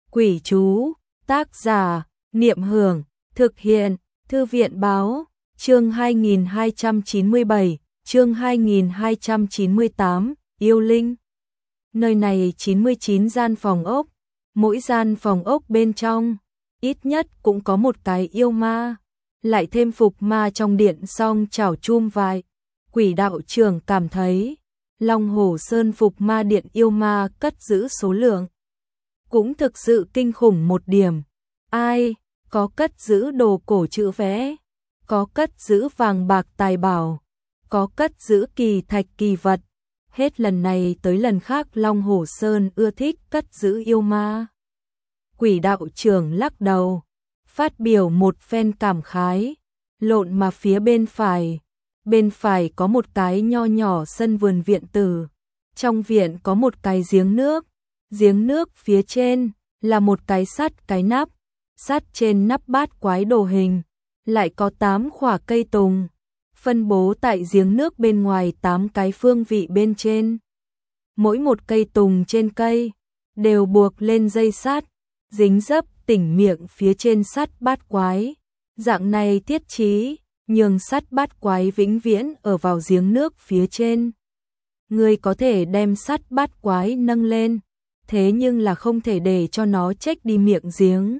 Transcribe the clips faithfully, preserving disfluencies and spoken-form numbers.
Quỷ chú, tác giả, Niệm Hưởng, thực hiện, Thư viện Báo, chương hai nghìn hai trăm chín mươi bảy, chương hai nghìn hai trăm chín mươi tám, Yêu Linh. Nơi này chín mươi chín gian phòng ốc, mỗi gian phòng ốc bên trong, ít nhất cũng có một cái yêu ma, lại thêm phục ma trong điện song chảo chum vại. Quỷ đạo trưởng cảm thấy, Long Hổ Sơn phục ma điện yêu ma cất giữ số lượng cũng thực sự kinh khủng một điểm. Ai, có cất giữ đồ cổ chữ vẽ, có cất giữ vàng bạc tài bảo, có cất giữ kỳ thạch kỳ vật. Hết lần này tới lần khác Long Hổ Sơn ưa thích cất giữ yêu ma. Quỷ đạo trưởng lắc đầu, phát biểu một phen cảm khái, lộn mà phía bên phải. Bên phải có một cái nho nhỏ sân vườn viện tử. Trong viện có một cái giếng nước. Giếng nước phía trên là một cái sắt cái nắp. Sắt trên nắp bát quái đồ hình. Lại có tám khỏa cây tùng. Phân bố tại giếng nước bên ngoài tám cái phương vị bên trên. Mỗi một cây tùng trên cây đều buộc lên dây sắt, dính dấp tỉnh miệng phía trên sắt bát quái. Dạng này thiết trí nhường sắt bát quái vĩnh viễn ở vào giếng nước phía trên. Người có thể đem sắt bát quái nâng lên, thế nhưng là không thể để cho nó chếch đi miệng giếng.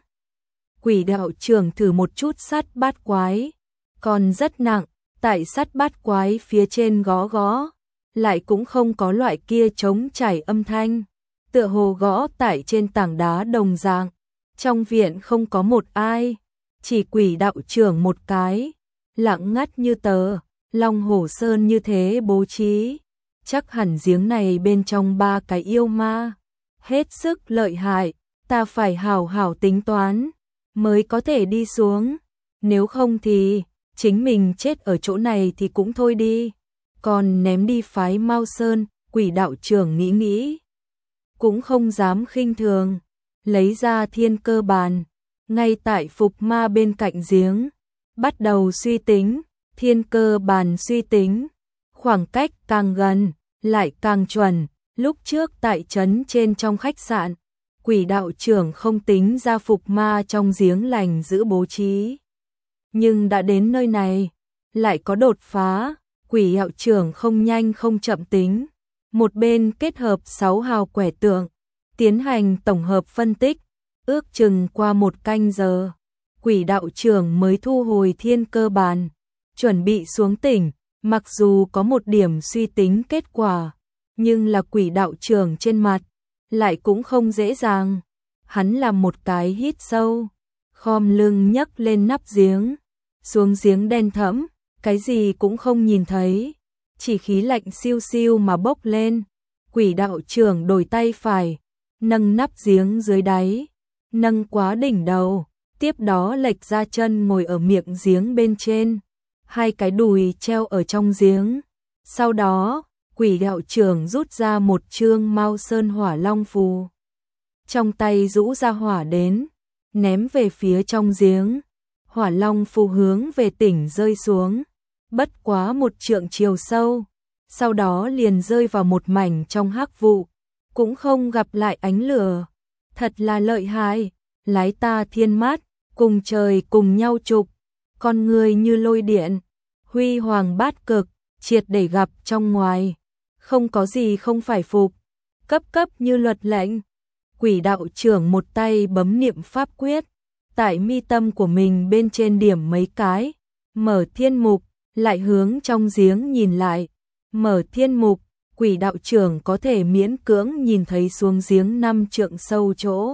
Quỷ đạo trưởng thử một chút sắt bát quái, còn rất nặng, tại sắt bát quái phía trên gõ gõ, lại cũng không có loại kia chống chảy âm thanh, tựa hồ gõ tại trên tảng đá đồng dạng. Trong viện không có một ai, chỉ quỷ đạo trưởng một cái. Lặng ngắt như tờ, Long Hổ Sơn như thế bố trí, chắc hẳn giếng này bên trong ba cái yêu ma, hết sức lợi hại, ta phải hảo hảo tính toán, mới có thể đi xuống, nếu không thì, chính mình chết ở chỗ này thì cũng thôi đi, còn ném đi phái Mao Sơn, quỷ đạo trưởng nghĩ nghĩ, cũng không dám khinh thường, lấy ra thiên cơ bàn, ngay tại phục ma bên cạnh giếng. Bắt đầu suy tính, thiên cơ bàn suy tính, khoảng cách càng gần, lại càng chuẩn. Lúc trước tại trấn trên trong khách sạn, quỷ đạo trưởng không tính ra phục ma trong giếng lành giữ bố trí. Nhưng đã đến nơi này, lại có đột phá, quỷ đạo trưởng không nhanh không chậm tính. Một bên kết hợp sáu hào quẻ tượng, tiến hành tổng hợp phân tích, ước chừng qua một canh giờ. Quỷ đạo trưởng mới thu hồi thiên cơ bàn, chuẩn bị xuống tỉnh, mặc dù có một điểm suy tính kết quả, nhưng là quỷ đạo trưởng trên mặt, lại cũng không dễ dàng. Hắn làm một cái hít sâu, khom lưng nhấc lên nắp giếng, xuống giếng đen thẫm, cái gì cũng không nhìn thấy, chỉ khí lạnh siêu siêu mà bốc lên. Quỷ đạo trưởng đổi tay phải, nâng nắp giếng dưới đáy, nâng quá đỉnh đầu. Tiếp đó lệch ra chân ngồi ở miệng giếng bên trên, hai cái đùi treo ở trong giếng. Sau đó, quỷ đạo trưởng rút ra một chương Mao Sơn Hỏa Long phù. Trong tay rũ ra hỏa đến, ném về phía trong giếng. Hỏa Long phù hướng về tỉnh rơi xuống, bất quá một trượng chiều sâu. Sau đó liền rơi vào một mảnh trong hắc vụ, cũng không gặp lại ánh lửa. Thật là lợi hại, lái ta thiên mát. Cùng trời cùng nhau chụp, con người như lôi điện, huy hoàng bát cực, triệt để gặp trong ngoài, không có gì không phải phục, cấp cấp như luật lệnh. Quỷ đạo trưởng một tay bấm niệm pháp quyết, tại mi tâm của mình bên trên điểm mấy cái, mở thiên mục, lại hướng trong giếng nhìn lại, mở thiên mục, quỷ đạo trưởng có thể miễn cưỡng nhìn thấy xuống giếng năm trượng sâu chỗ.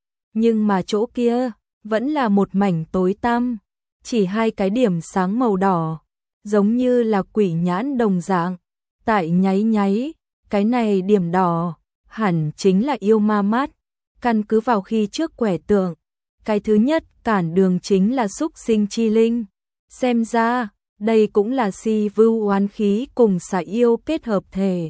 Nhưng mà chỗ kia vẫn là một mảnh tối tăm, chỉ hai cái điểm sáng màu đỏ, giống như là quỷ nhãn đồng dạng, tại nháy nháy, cái này điểm đỏ, hẳn chính là yêu ma mắt, căn cứ vào khi trước quẻ tượng, cái thứ nhất cản đường chính là xúc sinh chi linh, xem ra, đây cũng là si vưu oán khí cùng xà yêu kết hợp thể.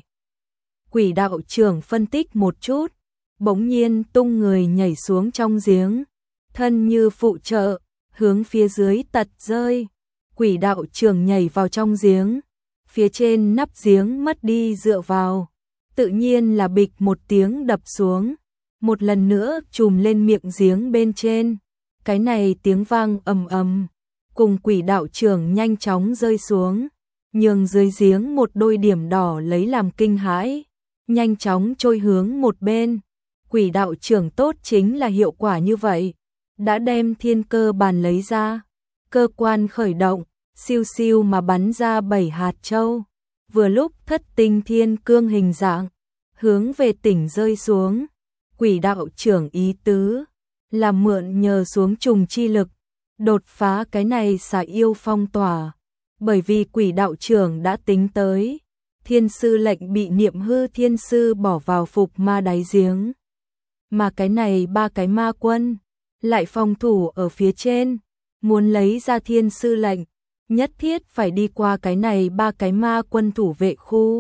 Quỷ đạo trưởng phân tích một chút, bỗng nhiên tung người nhảy xuống trong giếng. Thân như phụ trợ, hướng phía dưới tật rơi, quỷ đạo trưởng nhảy vào trong giếng, phía trên nắp giếng mất đi dựa vào, tự nhiên là bịch một tiếng đập xuống, một lần nữa trùm lên miệng giếng bên trên. Cái này tiếng vang ầm ầm, cùng quỷ đạo trưởng nhanh chóng rơi xuống, nhường dưới giếng một đôi điểm đỏ lấy làm kinh hãi, nhanh chóng trôi hướng một bên. Quỷ đạo trưởng tốt chính là hiệu quả như vậy, đã đem thiên cơ bàn lấy ra, cơ quan khởi động, siêu siêu mà bắn ra bảy hạt châu, vừa lúc thất tinh thiên cương hình dạng, hướng về tỉnh rơi xuống. Quỷ đạo trưởng ý tứ là mượn nhờ xuống trùng chi lực, đột phá cái này xà yêu phong tỏa, bởi vì quỷ đạo trưởng đã tính tới, thiên sư lệnh bị Niệm Hư thiên sư bỏ vào phục ma đáy giếng, mà cái này ba cái ma quân lại phòng thủ ở phía trên, muốn lấy ra thiên sư lệnh, nhất thiết phải đi qua cái này ba cái ma quân thủ vệ khu.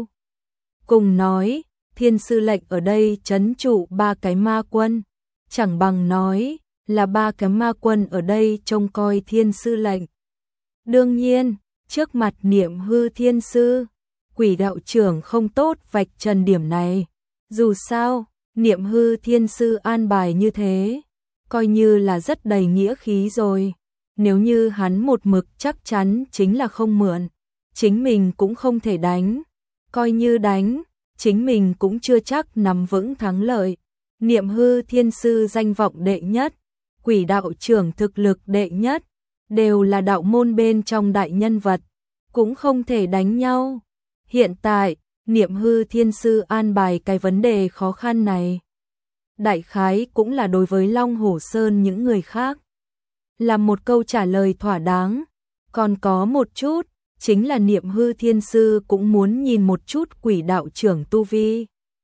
Cùng nói, thiên sư lệnh ở đây trấn trụ ba cái ma quân, chẳng bằng nói là ba cái ma quân ở đây trông coi thiên sư lệnh. Đương nhiên, trước mặt Niệm Hư thiên sư, quỷ đạo trưởng không tốt vạch trần điểm này. Dù sao, Niệm Hư thiên sư an bài như thế, coi như là rất đầy nghĩa khí rồi. Nếu như hắn một mực chắc chắn chính là không mượn, chính mình cũng không thể đánh. Coi như đánh, chính mình cũng chưa chắc nắm vững thắng lợi. Niệm Hư thiên sư danh vọng đệ nhất, quỷ đạo trưởng thực lực đệ nhất, đều là đạo môn bên trong đại nhân vật, cũng không thể đánh nhau. Hiện tại, Niệm Hư thiên sư an bài cái vấn đề khó khăn này, đại khái cũng là đối với Long Hổ Sơn những người khác là một câu trả lời thỏa đáng. Còn có một chút, chính là Niệm Hư thiên sư cũng muốn nhìn một chút quỷ đạo trưởng tu vi.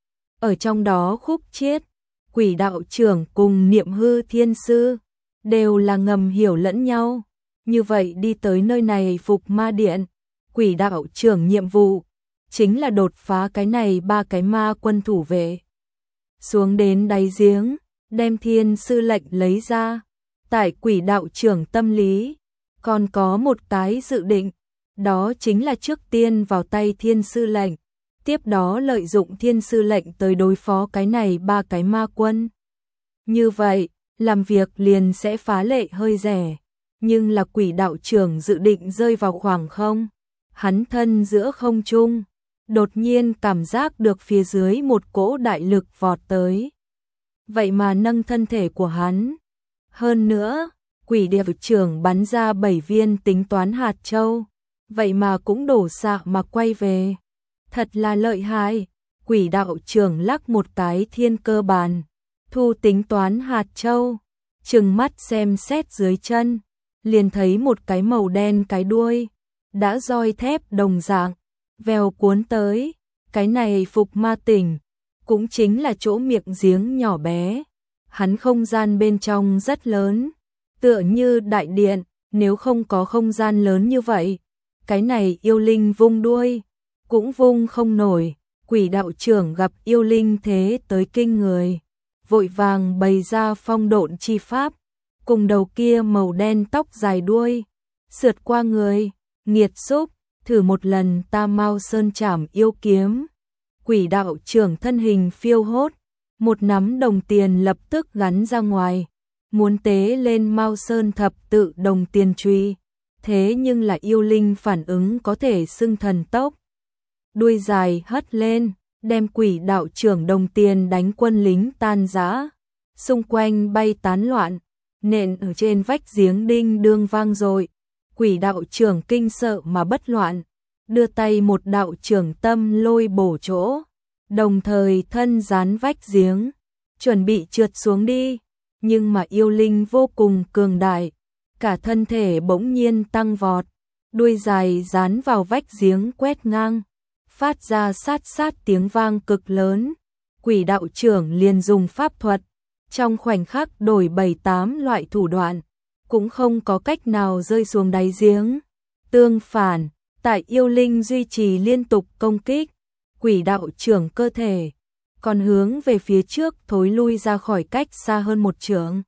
Ở trong đó khúc chiết, quỷ đạo trưởng cùng Niệm Hư thiên sư đều là ngầm hiểu lẫn nhau. Như vậy đi tới nơi này phục ma điện, quỷ đạo trưởng nhiệm vụ chính là đột phá cái này ba cái ma quân thủ vệ, xuống đến đáy giếng, đem thiên sư lệnh lấy ra. Tại quỷ đạo trưởng tâm lý, còn có một cái dự định, đó chính là trước tiên vào tay thiên sư lệnh, tiếp đó lợi dụng thiên sư lệnh tới đối phó cái này ba cái ma quân. Như vậy, làm việc liền sẽ phá lệ hơi rẻ, nhưng là quỷ đạo trưởng dự định rơi vào khoảng không. Hắn thân giữa không trung, đột nhiên cảm giác được phía dưới một cỗ đại lực vọt tới. Vậy mà nâng thân thể của hắn. Hơn nữa, quỷ điệp trưởng bắn ra bảy viên tính toán hạt châu, vậy mà cũng đổ xạ mà quay về. Thật là lợi hại. Quỷ đạo trưởng lắc một cái thiên cơ bàn, thu tính toán hạt châu, trừng mắt xem xét dưới chân, liền thấy một cái màu đen cái đuôi, đã roi thép đồng dạng, vèo cuốn tới. Cái này phục ma tỉnh, cũng chính là chỗ miệng giếng nhỏ bé. Hắn không gian bên trong rất lớn, tựa như đại điện, nếu không có không gian lớn như vậy, cái này yêu linh vung đuôi, cũng vung không nổi. Quỷ đạo trưởng gặp yêu linh thế tới kinh người, vội vàng bày ra phong độn chi pháp, cùng đầu kia màu đen tóc dài đuôi, sượt qua người, nghiệt xúc, thử một lần ta Mao Sơn Trảm yêu kiếm. Quỷ đạo trưởng thân hình phiêu hốt, một nắm đồng tiền lập tức gắn ra ngoài, muốn tế lên Mao Sơn thập tự đồng tiền truy, thế nhưng là yêu linh phản ứng có thể xưng thần tốc. Đuôi dài hất lên, đem quỷ đạo trưởng đồng tiền đánh quân lính tan rã, xung quanh bay tán loạn, nện ở trên vách giếng đinh đương vang dội. Quỷ đạo trưởng kinh sợ mà bất loạn, đưa tay một đạo trưởng tâm lôi bổ chỗ, đồng thời thân dán vách giếng, chuẩn bị trượt xuống đi, nhưng mà yêu linh vô cùng cường đại, cả thân thể bỗng nhiên tăng vọt, đuôi dài dán vào vách giếng quét ngang, phát ra sát sát tiếng vang cực lớn. Quỷ đạo trưởng liền dùng pháp thuật, trong khoảnh khắc đổi bảy tám loại thủ đoạn, cũng không có cách nào rơi xuống đáy giếng. Tương phản, tại yêu linh duy trì liên tục công kích, quỷ đạo trưởng cơ thể còn hướng về phía trước thối lui ra khỏi cách xa hơn một trượng.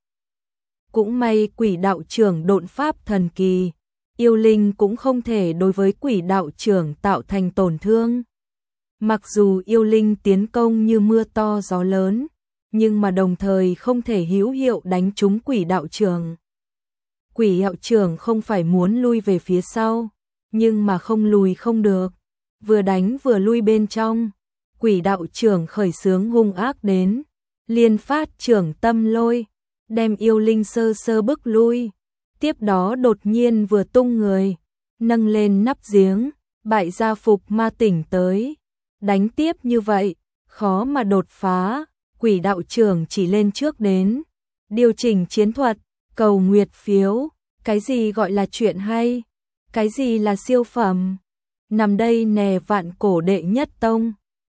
Cũng may quỷ đạo trưởng độn pháp thần kỳ, yêu linh cũng không thể đối với quỷ đạo trưởng tạo thành tổn thương. Mặc dù yêu linh tiến công như mưa to gió lớn, nhưng mà đồng thời không thể hữu hiệu đánh trúng quỷ đạo trưởng. Quỷ đạo trưởng không phải muốn lui về phía sau, nhưng mà không lùi không được, vừa đánh vừa lui bên trong. Quỷ đạo trưởng khởi xướng hung ác đến, liên phát trưởng tâm lôi, đem yêu linh sơ sơ bức lui. Tiếp đó đột nhiên vừa tung người, nâng lên nắp giếng, bại gia phục ma tỉnh tới. Đánh tiếp như vậy, khó mà đột phá. Quỷ đạo trưởng chỉ lên trước đến, điều chỉnh chiến thuật, cầu nguyệt phiếu. Cái gì gọi là chuyện hay? Cái gì là siêu phẩm? Nằm đây nè vạn cổ đệ nhất tông.